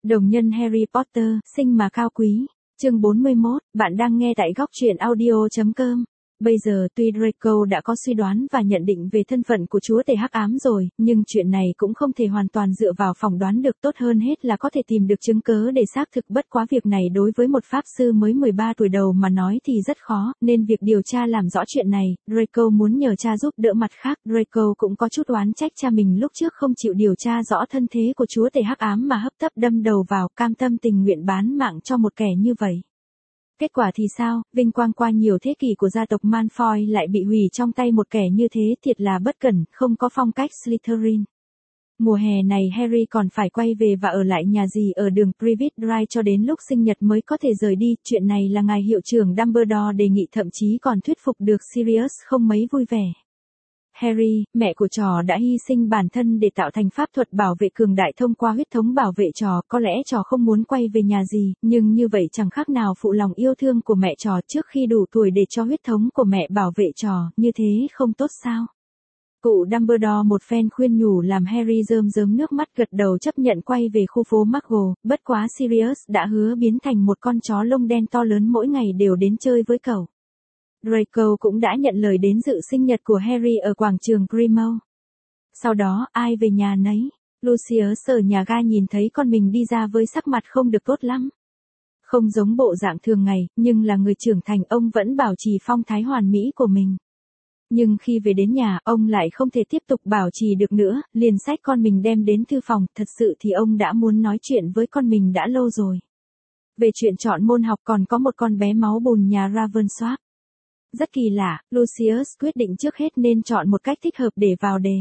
Đồng nhân Harry Potter, sinh mà cao quý. Chương 41, bạn đang nghe tại góc truyện audio.com. Bây giờ tuy Draco đã có suy đoán và nhận định về thân phận của chúa tể hắc ám rồi, nhưng chuyện này cũng không thể hoàn toàn dựa vào phỏng đoán được, tốt hơn hết là có thể tìm được chứng cớ để xác thực. Bất quá việc này đối với một pháp sư mới 13 tuổi đầu mà nói thì rất khó, nên việc điều tra làm rõ chuyện này, Draco muốn nhờ cha giúp đỡ. Mặt khác, Draco cũng có chút oán trách cha mình lúc trước không chịu điều tra rõ thân thế của chúa tể hắc ám mà hấp tấp đâm đầu vào, cam tâm tình nguyện bán mạng cho một kẻ như vậy. Kết quả thì sao, vinh quang qua nhiều thế kỷ của gia tộc Malfoy lại bị hủy trong tay một kẻ như thế, thiệt là bất cẩn, không có phong cách Slytherin. Mùa hè này Harry còn phải quay về và ở lại nhà dì ở đường Privet Drive cho đến lúc sinh nhật mới có thể rời đi. Chuyện này là ngài hiệu trưởng Dumbledore đề nghị, thậm chí còn thuyết phục được Sirius không mấy vui vẻ. Harry, mẹ của trò đã hy sinh bản thân để tạo thành pháp thuật bảo vệ cường đại thông qua huyết thống bảo vệ trò. Có lẽ trò không muốn quay về nhà gì, nhưng như vậy chẳng khác nào phụ lòng yêu thương của mẹ trò trước khi đủ tuổi để cho huyết thống của mẹ bảo vệ trò, như thế không tốt sao? Cụ Dumbledore một phen khuyên nhủ làm Harry rơm rớm nước mắt, gật đầu chấp nhận quay về khu phố Muggle. Bất quá Sirius đã hứa biến thành một con chó lông đen to lớn mỗi ngày đều đến chơi với cậu. Draco cũng đã nhận lời đến dự sinh nhật của Harry ở quảng trường Grimmauld. Sau đó, ai về nhà nấy. Lucius ở nhà ga nhìn thấy con mình đi ra với sắc mặt không được tốt lắm. Không giống bộ dạng thường ngày, nhưng là người trưởng thành, ông vẫn bảo trì phong thái hoàn mỹ của mình. Nhưng khi về đến nhà, ông lại không thể tiếp tục bảo trì được nữa, liền xách con mình đem đến thư phòng. Thật sự thì ông đã muốn nói chuyện với con mình đã lâu rồi. Về chuyện chọn môn học, còn có một con bé máu bùn nhà Ravensworth. Rất kỳ lạ, Lucius quyết định trước hết nên chọn một cách thích hợp để vào đề.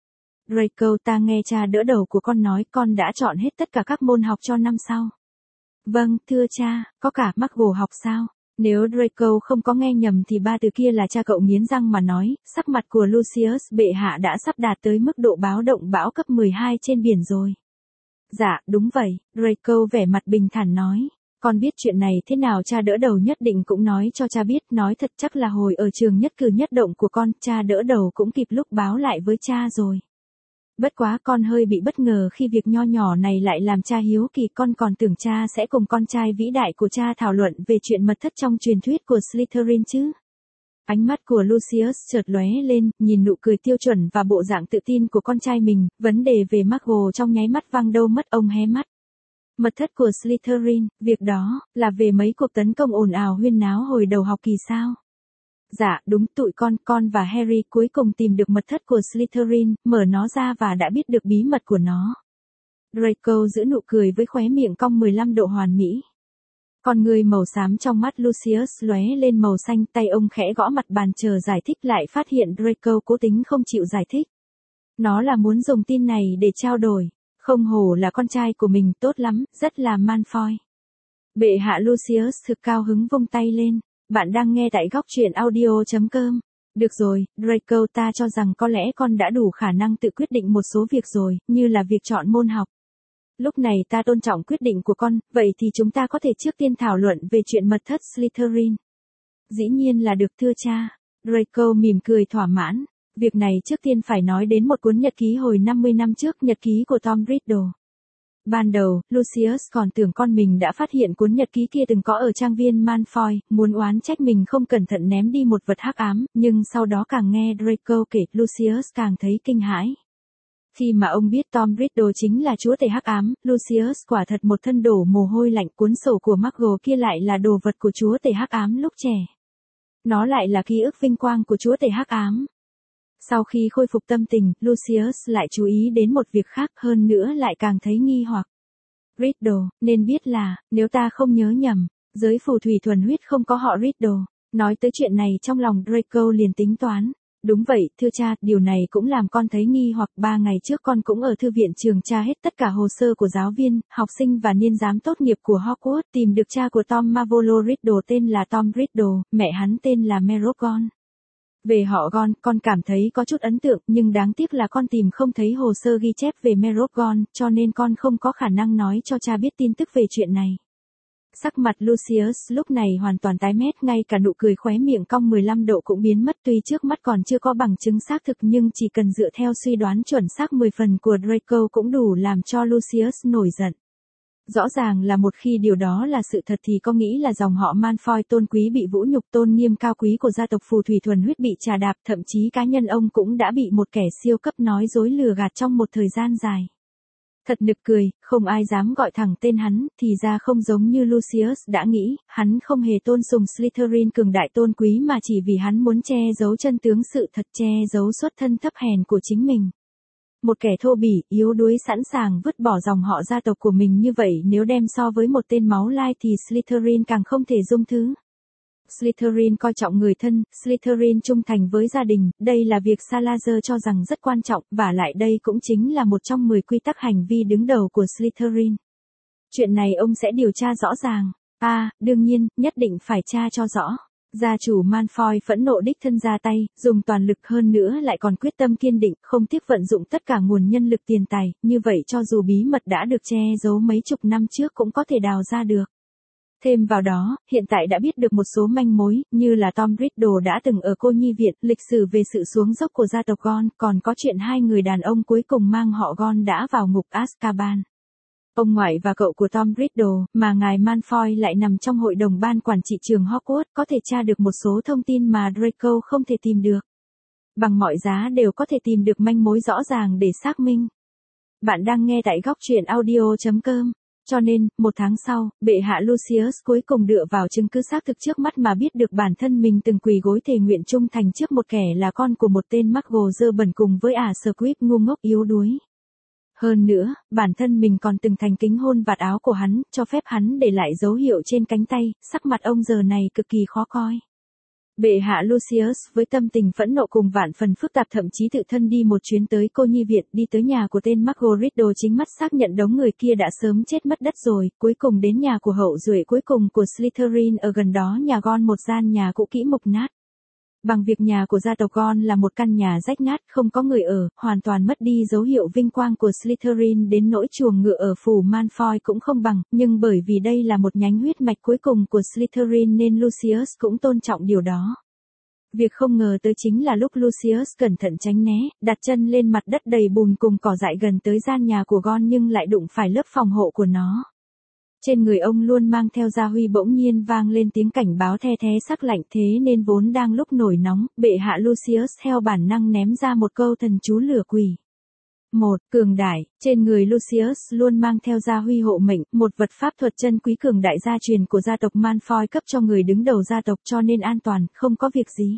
Draco, ta nghe cha đỡ đầu của con nói con đã chọn hết tất cả các môn học cho năm sau. Vâng, thưa cha, có cả Muggle học sao? Nếu Draco không có nghe nhầm thì ba từ kia là cha cậu, nghiến răng mà nói. Sắc mặt của Lucius bệ hạ đã sắp đạt tới mức độ báo động bão cấp 12 trên biển rồi. Dạ, đúng vậy, Draco vẻ mặt bình thản nói. Con biết chuyện này thế nào, cha đỡ đầu nhất định cũng nói cho cha biết. Nói thật, chắc là hồi ở trường nhất cử nhất động của con, cha đỡ đầu cũng kịp lúc báo lại với cha rồi. Bất quá con hơi bị bất ngờ khi việc nho nhỏ này lại làm cha hiếu kỳ. Con còn tưởng cha sẽ cùng con trai vĩ đại của cha thảo luận về chuyện mật thất trong truyền thuyết của Slytherin chứ. Ánh mắt của Lucius chợt lóe lên, nhìn nụ cười tiêu chuẩn và bộ dạng tự tin của con trai mình, vấn đề về Muggle trong nháy mắt văng đâu mất. Ông hé mắt. Mật thất của Slytherin, việc đó là về mấy cuộc tấn công ồn ào huyên náo hồi đầu học kỳ sao? Dạ, đúng, tụi con và Harry cuối cùng tìm được mật thất của Slytherin, mở nó ra và đã biết được bí mật của nó. Draco giữ nụ cười với khóe miệng cong 15 độ hoàn mỹ. Con người màu xám trong mắt Lucius lóe lên màu xanh, tay ông khẽ gõ mặt bàn chờ giải thích, lại phát hiện Draco cố tính không chịu giải thích. Nó là muốn dùng tin này để trao đổi. Không hổ là con trai của mình, tốt lắm, rất là Malfoy. Bệ hạ, Lucius thực cao hứng vung tay lên. Bạn đang nghe tại góc truyện audio.com. Được rồi, Draco, ta cho rằng có lẽ con đã đủ khả năng tự quyết định một số việc rồi, như là việc chọn môn học. Lúc này ta tôn trọng quyết định của con, vậy thì chúng ta có thể trước tiên thảo luận về chuyện mật thất Slytherin. Dĩ nhiên là được, thưa cha. Draco mỉm cười thỏa mãn. Việc này trước tiên phải nói đến một cuốn nhật ký hồi 50 năm trước, nhật ký của Tom Riddle. Ban đầu, Lucius còn tưởng con mình đã phát hiện cuốn nhật ký kia từng có ở trang viên Malfoy, muốn oán trách mình không cẩn thận ném đi một vật hắc ám, nhưng sau đó càng nghe Draco kể, Lucius càng thấy kinh hãi. Khi mà ông biết Tom Riddle chính là chúa tể hắc ám, Lucius quả thật một thân đổ mồ hôi lạnh. Cuốn sổ của Muggle kia lại là đồ vật của chúa tể hắc ám lúc trẻ. Nó lại là ký ức vinh quang của chúa tể hắc ám. Sau khi khôi phục tâm tình, Lucius lại chú ý đến một việc khác, hơn nữa lại càng thấy nghi hoặc. Riddle, nên biết là, nếu ta không nhớ nhầm, giới phù thủy thuần huyết không có họ Riddle. Nói tới chuyện này trong lòng Draco liền tính toán. Đúng vậy, thưa cha, điều này cũng làm con thấy nghi hoặc. 3 ngày trước con cũng ở thư viện trường tra hết tất cả hồ sơ của giáo viên, học sinh và niên giám tốt nghiệp của Hogwarts, tìm được cha của Tom Marvolo Riddle tên là Tom Riddle, mẹ hắn tên là Merogon. Về họ Gon, con cảm thấy có chút ấn tượng, nhưng đáng tiếc là con tìm không thấy hồ sơ ghi chép về Merogon, cho nên con không có khả năng nói cho cha biết tin tức về chuyện này. Sắc mặt Lucius lúc này hoàn toàn tái mét, ngay cả nụ cười khóe miệng cong 15 độ cũng biến mất. Tuy trước mắt còn chưa có bằng chứng xác thực, nhưng chỉ cần dựa theo suy đoán chuẩn xác 10 phần của Draco cũng đủ làm cho Lucius nổi giận. Rõ ràng là một khi điều đó là sự thật thì có nghĩ là dòng họ Malfoy tôn quý bị vũ nhục, tôn nghiêm cao quý của gia tộc phù thủy thuần huyết bị trà đạp, thậm chí cá nhân ông cũng đã bị một kẻ siêu cấp nói dối lừa gạt trong một thời gian dài. Thật nực cười, không ai dám gọi thẳng tên hắn, thì ra không giống như Lucius đã nghĩ, hắn không hề tôn sùng Slytherin cường đại tôn quý mà chỉ vì hắn muốn che giấu chân tướng sự thật, che giấu xuất thân thấp hèn của chính mình. Một kẻ thô bỉ, yếu đuối sẵn sàng vứt bỏ dòng họ gia tộc của mình như vậy, nếu đem so với một tên máu lai thì Slytherin càng không thể dung thứ. Slytherin coi trọng người thân, Slytherin trung thành với gia đình, đây là việc Salazar cho rằng rất quan trọng, và lại đây cũng chính là một trong 10 quy tắc hành vi đứng đầu của Slytherin. Chuyện này ông sẽ điều tra rõ ràng. Đương nhiên, nhất định phải tra cho rõ. Gia chủ Malfoy phẫn nộ đích thân ra tay, dùng toàn lực hơn nữa lại còn quyết tâm kiên định, không tiếc vận dụng tất cả nguồn nhân lực tiền tài, như vậy cho dù bí mật đã được che giấu mấy chục năm trước cũng có thể đào ra được. Thêm vào đó, hiện tại đã biết được một số manh mối, như là Tom Riddle đã từng ở cô nhi viện, lịch sử về sự xuống dốc của gia tộc Gon, còn có chuyện hai người đàn ông cuối cùng mang họ Gon đã vào ngục Azkaban. Ông ngoại và cậu của Tom Riddle, mà ngài Malfoy lại nằm trong hội đồng ban quản trị trường Hogwarts, có thể tra được một số thông tin mà Draco không thể tìm được. Bằng mọi giá đều có thể tìm được manh mối rõ ràng để xác minh. Bạn đang nghe tại góc truyện audio.com. Cho nên, một tháng sau, bệ hạ Lucius cuối cùng dựa vào chứng cứ xác thực trước mắt mà biết được bản thân mình từng quỳ gối thề nguyện trung thành trước một kẻ là con của một tên Muggle dơ bẩn cùng với Squib ngu ngốc yếu đuối. Hơn nữa, bản thân mình còn từng thành kính hôn vạt áo của hắn, cho phép hắn để lại dấu hiệu trên cánh tay, sắc mặt ông giờ này cực kỳ khó coi. Bệ hạ Lucius với tâm tình phẫn nộ cùng vạn phần phức tạp thậm chí tự thân đi một chuyến tới cô nhi viện, đi tới nhà của tên Muggle Riddle, chính mắt xác nhận đống người kia đã sớm chết mất đất rồi, cuối cùng đến nhà của hậu duệ cuối cùng của Slytherin ở gần đó nhà Gon, một gian nhà cũ kỹ mục nát. Bằng việc nhà của gia tộc Gon là một căn nhà rách nát, không có người ở, hoàn toàn mất đi dấu hiệu vinh quang của Slytherin, đến nỗi chuồng ngựa ở phủ Malfoy cũng không bằng, nhưng bởi vì đây là một nhánh huyết mạch cuối cùng của Slytherin nên Lucius cũng tôn trọng điều đó. Việc không ngờ tới chính là lúc Lucius cẩn thận tránh né, đặt chân lên mặt đất đầy bùn cùng cỏ dại gần tới gian nhà của Gon nhưng lại đụng phải lớp phòng hộ của nó. Trên người ông luôn mang theo gia huy, bỗng nhiên vang lên tiếng cảnh báo the thé sắc lạnh, thế nên vốn đang lúc nổi nóng, bệ hạ Lucius theo bản năng ném ra một câu thần chú lửa quỷ. Cường đại, trên người Lucius luôn mang theo gia huy hộ mệnh, một vật pháp thuật chân quý cường đại gia truyền của gia tộc Malfoy cấp cho người đứng đầu gia tộc cho nên an toàn, không có việc gì.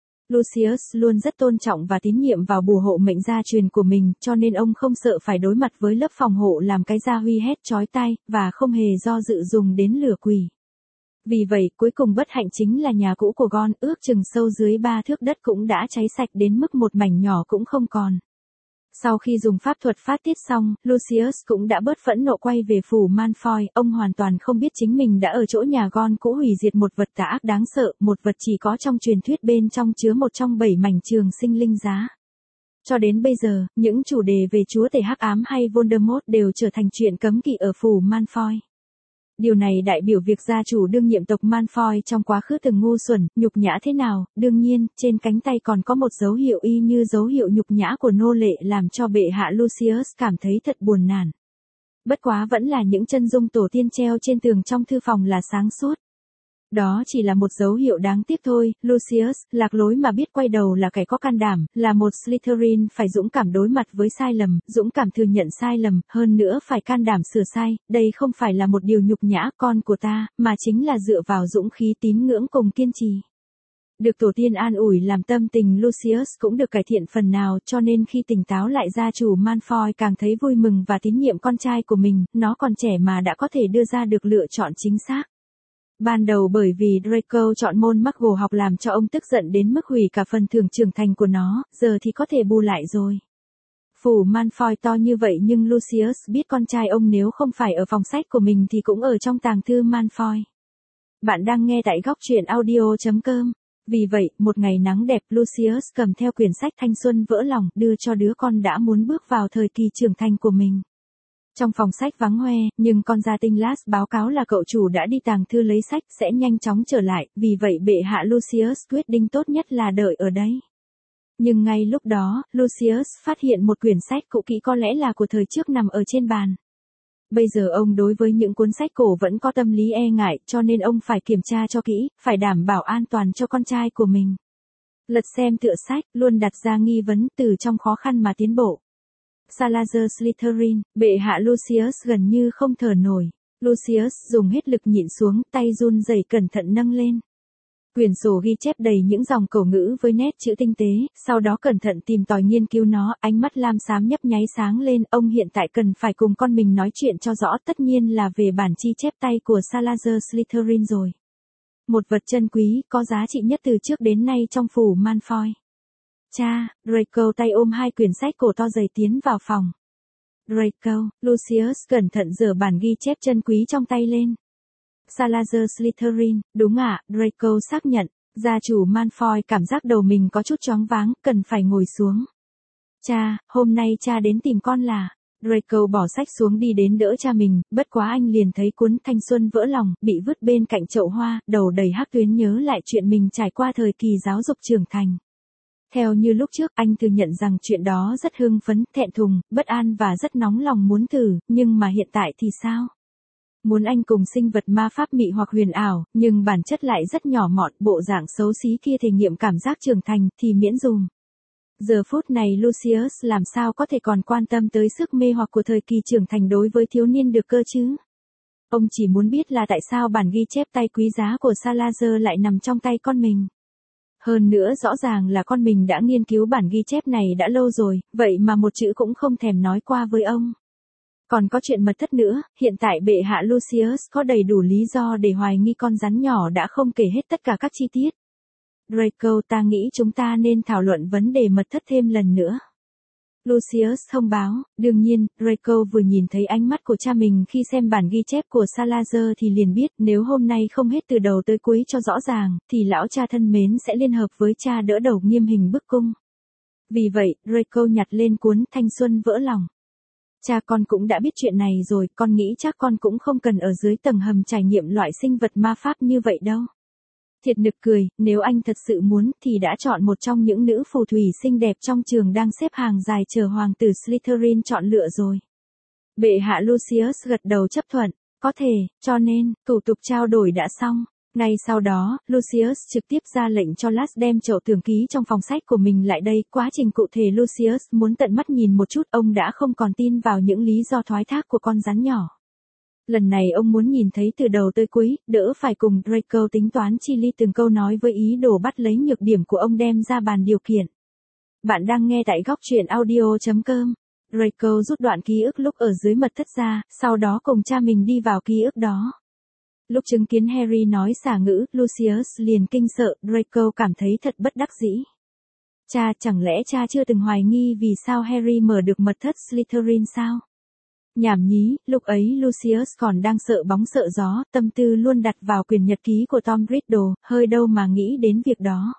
Lucius luôn rất tôn trọng và tín nhiệm vào bùa hộ mệnh gia truyền của mình, cho nên ông không sợ phải đối mặt với lớp phòng hộ làm cái gia huy hét chói tai, và không hề do dự dùng đến lửa quỷ. Vì vậy, cuối cùng bất hạnh chính là nhà cũ của Gon, ước chừng sâu dưới 3 thước đất cũng đã cháy sạch đến mức một mảnh nhỏ cũng không còn. Sau khi dùng pháp thuật phát tiết xong, Lucius cũng đã bớt phẫn nộ quay về phủ Malfoy, ông hoàn toàn không biết chính mình đã ở chỗ nhà Gon cũ hủy diệt một vật tà ác đáng sợ, một vật chỉ có trong truyền thuyết bên trong chứa một trong 7 mảnh trường sinh linh giá. Cho đến bây giờ, những chủ đề về chúa tể hắc ám hay Voldemort đều trở thành chuyện cấm kỵ ở phủ Malfoy. Điều này đại biểu việc gia chủ đương nhiệm tộc Malfoy trong quá khứ từng ngu xuẩn, nhục nhã thế nào, đương nhiên, trên cánh tay còn có một dấu hiệu y như dấu hiệu nhục nhã của nô lệ làm cho bệ hạ Lucius cảm thấy thật buồn nản. Bất quá vẫn là những chân dung tổ tiên treo trên tường trong thư phòng là sáng suốt. Đó chỉ là một dấu hiệu đáng tiếc thôi, Lucius, lạc lối mà biết quay đầu là kẻ có can đảm, là một Slytherin phải dũng cảm đối mặt với sai lầm, dũng cảm thừa nhận sai lầm, hơn nữa phải can đảm sửa sai, đây không phải là một điều nhục nhã con của ta, mà chính là dựa vào dũng khí, tín ngưỡng cùng kiên trì. Được tổ tiên an ủi làm tâm tình Lucius cũng được cải thiện phần nào, cho nên khi tỉnh táo lại gia chủ Malfoy càng thấy vui mừng và tín nhiệm con trai của mình, nó còn trẻ mà đã có thể đưa ra được lựa chọn chính xác. Ban đầu bởi vì Draco chọn môn Muggle học làm cho ông tức giận đến mức hủy cả phần thưởng trưởng thành của nó, giờ thì có thể bù lại rồi. Phủ Malfoy to như vậy nhưng Lucius biết con trai ông nếu không phải ở phòng sách của mình thì cũng ở trong tàng thư Malfoy. Bạn đang nghe tại góc truyện audio.com. Vì vậy, một ngày nắng đẹp, Lucius cầm theo quyển sách Thanh xuân vỡ lòng, đưa cho đứa con đã muốn bước vào thời kỳ trưởng thành của mình. Trong phòng sách vắng hoe, nhưng con gia tinh Lars báo cáo là cậu chủ đã đi tàng thư lấy sách, sẽ nhanh chóng trở lại, vì vậy bệ hạ Lucius quyết định tốt nhất là đợi ở đấy. Nhưng ngay lúc đó, Lucius phát hiện một quyển sách cũ kỹ có lẽ là của thời trước nằm ở trên bàn. Bây giờ ông đối với những cuốn sách cổ vẫn có tâm lý e ngại, cho nên ông phải kiểm tra cho kỹ, phải đảm bảo an toàn cho con trai của mình. Lật xem tựa sách, luôn đặt ra nghi vấn từ trong khó khăn mà tiến bộ. Salazar Slytherin, bệ hạ Lucius gần như không thở nổi. Lucius dùng hết lực nhịn xuống, tay run rẩy cẩn thận nâng lên. Quyển sổ ghi chép đầy những dòng cổ ngữ với nét chữ tinh tế, sau đó cẩn thận tìm tòi nghiên cứu nó, ánh mắt lam xám nhấp nháy sáng lên, ông hiện tại cần phải cùng con mình nói chuyện cho rõ, tất nhiên là về bản chi chép tay của Salazar Slytherin rồi. Một vật chân quý, có giá trị nhất từ trước đến nay trong phủ Malfoy. Cha, Draco tay ôm hai quyển sách cổ to dày tiến vào phòng. Draco, Lucius cẩn thận giở bản ghi chép chân quý trong tay lên. Salazar Slytherin, đúng ạ, Draco xác nhận. Gia chủ Malfoy cảm giác đầu mình có chút choáng váng, cần phải ngồi xuống. Cha, hôm nay cha đến tìm con là... Draco bỏ sách xuống đi đến đỡ cha mình, bất quá anh liền thấy cuốn Thanh Xuân vỡ lòng, bị vứt bên cạnh chậu hoa, đầu đầy hắc tuyến nhớ lại chuyện mình trải qua thời kỳ giáo dục trưởng thành. Theo như lúc trước, anh thừa nhận rằng chuyện đó rất hưng phấn, thẹn thùng, bất an và rất nóng lòng muốn thử, nhưng mà hiện tại thì sao? Muốn anh cùng sinh vật ma pháp mị hoặc huyền ảo, nhưng bản chất lại rất nhỏ mọn, bộ dạng xấu xí kia thể nghiệm cảm giác trưởng thành, thì miễn dùm. Giờ phút này Lucius làm sao có thể còn quan tâm tới sức mê hoặc của thời kỳ trưởng thành đối với thiếu niên được cơ chứ? Ông chỉ muốn biết là tại sao bản ghi chép tay quý giá của Salazar lại nằm trong tay con mình. Hơn nữa rõ ràng là con mình đã nghiên cứu bản ghi chép này đã lâu rồi, vậy mà một chữ cũng không thèm nói qua với ông. Còn có chuyện mật thất nữa, hiện tại bệ hạ Lucius có đầy đủ lý do để hoài nghi con rắn nhỏ đã không kể hết tất cả các chi tiết. Draco, ta nghĩ chúng ta nên thảo luận vấn đề mật thất thêm lần nữa. Lucius thông báo, đương nhiên, Draco vừa nhìn thấy ánh mắt của cha mình khi xem bản ghi chép của Salazar thì liền biết nếu hôm nay không hết từ đầu tới cuối cho rõ ràng, thì lão cha thân mến sẽ liên hợp với cha đỡ đầu nghiêm hình bức cung. Vì vậy, Draco nhặt lên cuốn Thanh Xuân vỡ lòng. Cha, con cũng đã biết chuyện này rồi, con nghĩ chắc con cũng không cần ở dưới tầng hầm trải nghiệm loại sinh vật ma pháp như vậy đâu. Thiệt nực cười, nếu anh thật sự muốn thì đã chọn một trong những nữ phù thủy xinh đẹp trong trường đang xếp hàng dài chờ hoàng tử Slytherin chọn lựa rồi. Bệ hạ Lucius gật đầu chấp thuận, có thể, cho nên, thủ tục trao đổi đã xong. Ngay sau đó, Lucius trực tiếp ra lệnh cho Lars đem chậu tường ký trong phòng sách của mình lại đây. Quá trình cụ thể Lucius muốn tận mắt nhìn một chút, ông đã không còn tin vào những lý do thoái thác của con rắn nhỏ. Lần này ông muốn nhìn thấy từ đầu tới cuối, đỡ phải cùng Draco tính toán chi li từng câu nói với ý đồ bắt lấy nhược điểm của ông đem ra bàn điều kiện. Bạn đang nghe tại góc truyện audio.com. Draco rút đoạn ký ức lúc ở dưới mật thất ra, sau đó cùng cha mình đi vào ký ức đó. Lúc chứng kiến Harry nói xả ngữ, Lucius liền kinh sợ, Draco cảm thấy thật bất đắc dĩ. Cha, chẳng lẽ cha chưa từng hoài nghi vì sao Harry mở được mật thất Slytherin sao? Nhảm nhí, lúc ấy Lucius còn đang sợ bóng sợ gió, tâm tư luôn đặt vào quyển nhật ký của Tom Riddle, hơi đâu mà nghĩ đến việc đó.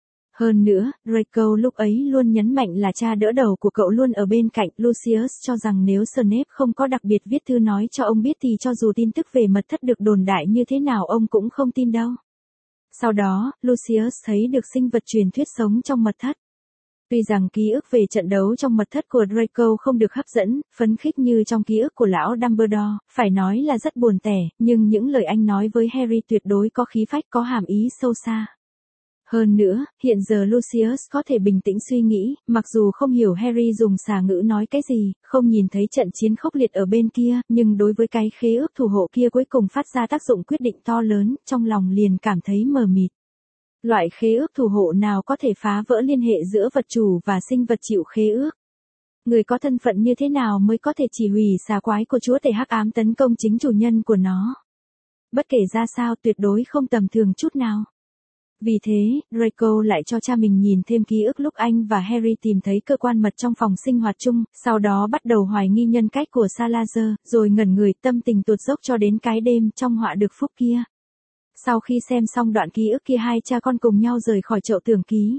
Hơn nữa, Draco lúc ấy luôn nhấn mạnh là cha đỡ đầu của cậu luôn ở bên cạnh. Lucius cho rằng nếu Snape không có đặc biệt viết thư nói cho ông biết thì cho dù tin tức về mật thất được đồn đại như thế nào ông cũng không tin đâu. Sau đó, Lucius thấy được sinh vật truyền thuyết sống trong mật thất. Tuy rằng ký ức về trận đấu trong mật thất của Draco không được hấp dẫn, phấn khích như trong ký ức của lão Dumbledore, phải nói là rất buồn tẻ, nhưng những lời anh nói với Harry tuyệt đối có khí phách, có hàm ý sâu xa. Hơn nữa, hiện giờ Lucius có thể bình tĩnh suy nghĩ, mặc dù không hiểu Harry dùng xà ngữ nói cái gì, không nhìn thấy trận chiến khốc liệt ở bên kia, nhưng đối với cái khế ước thủ hộ kia cuối cùng phát ra tác dụng quyết định to lớn, trong lòng liền cảm thấy mờ mịt. Loại khế ước thủ hộ nào có thể phá vỡ liên hệ giữa vật chủ và sinh vật chịu khế ước? Người có thân phận như thế nào mới có thể chỉ hủy xà quái của chúa tể hắc ám tấn công chính chủ nhân của nó? Bất kể ra sao tuyệt đối không tầm thường chút nào. Vì thế, Draco lại cho cha mình nhìn thêm ký ức lúc anh và Harry tìm thấy cơ quan mật trong phòng sinh hoạt chung, sau đó bắt đầu hoài nghi nhân cách của Salazar, rồi ngẩn người tâm tình tuột dốc cho đến cái đêm trong họa được phúc kia. Sau khi xem xong đoạn ký ức kia hai cha con cùng nhau rời khỏi chậu tường ký.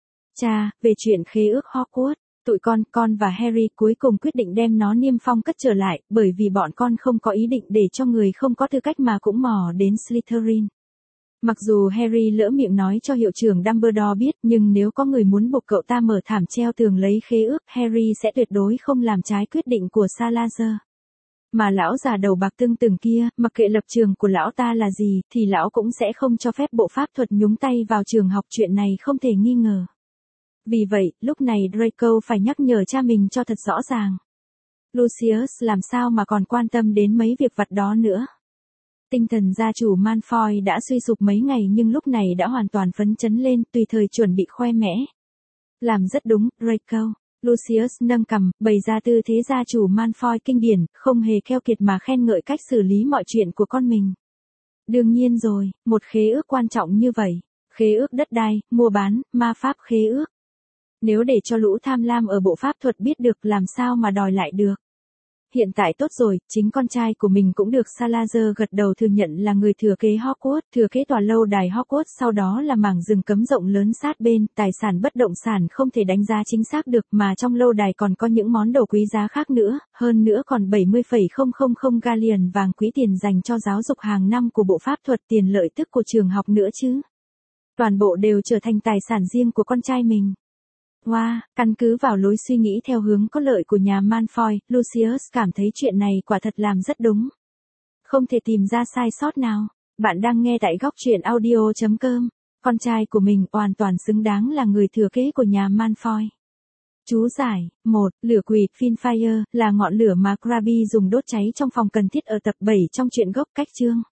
Cha, về chuyện khế ước Hogwarts, tụi con và Harry cuối cùng quyết định đem nó niêm phong cất trở lại, bởi vì bọn con không có ý định để cho người không có tư cách mà cũng mò đến Slytherin. Mặc dù Harry lỡ miệng nói cho hiệu trưởng Dumbledore biết, nhưng nếu có người muốn buộc cậu ta mở thảm treo tường lấy khế ước, Harry sẽ tuyệt đối không làm trái quyết định của Salazar. Mà lão già đầu bạc tưng từng kia, mặc kệ lập trường của lão ta là gì, thì lão cũng sẽ không cho phép bộ pháp thuật nhúng tay vào trường học, chuyện này không thể nghi ngờ. Vì vậy, lúc này Draco phải nhắc nhở cha mình cho thật rõ ràng. Lucius làm sao mà còn quan tâm đến mấy việc vặt đó nữa. Tinh thần gia chủ Malfoy đã suy sụp mấy ngày nhưng lúc này đã hoàn toàn phấn chấn lên, tùy thời chuẩn bị khoe mẽ. Làm rất đúng, Draco. Lucius nâng cằm, bày ra tư thế gia chủ Malfoy kinh điển, không hề keo kiệt mà khen ngợi cách xử lý mọi chuyện của con mình. Đương nhiên rồi, một khế ước quan trọng như vậy. Khế ước đất đai, mua bán, ma pháp khế ước. Nếu để cho lũ tham lam ở bộ pháp thuật biết được làm sao mà đòi lại được. Hiện tại tốt rồi, chính con trai của mình cũng được Salazar gật đầu thừa nhận là người thừa kế Hogwarts, thừa kế tòa lâu đài Hogwarts, sau đó là mảng rừng cấm rộng lớn sát bên, tài sản bất động sản không thể đánh giá chính xác được, mà trong lâu đài còn có những món đồ quý giá khác nữa, hơn nữa còn 70,000 galleon vàng quý, tiền dành cho giáo dục hàng năm của bộ pháp thuật, tiền lợi tức của trường học nữa chứ. Toàn bộ đều trở thành tài sản riêng của con trai mình. Wow, căn cứ vào lối suy nghĩ theo hướng có lợi của nhà Malfoy, Lucius cảm thấy chuyện này quả thật làm rất đúng. Không thể tìm ra sai sót nào. Bạn đang nghe tại góc truyện audio.com. Con trai của mình hoàn toàn xứng đáng là người thừa kế của nhà Malfoy. Chú giải, 1. Lửa quỷ, Finfire, là ngọn lửa mà Crabbe dùng đốt cháy trong phòng cần thiết ở tập 7 trong truyện gốc cách chương.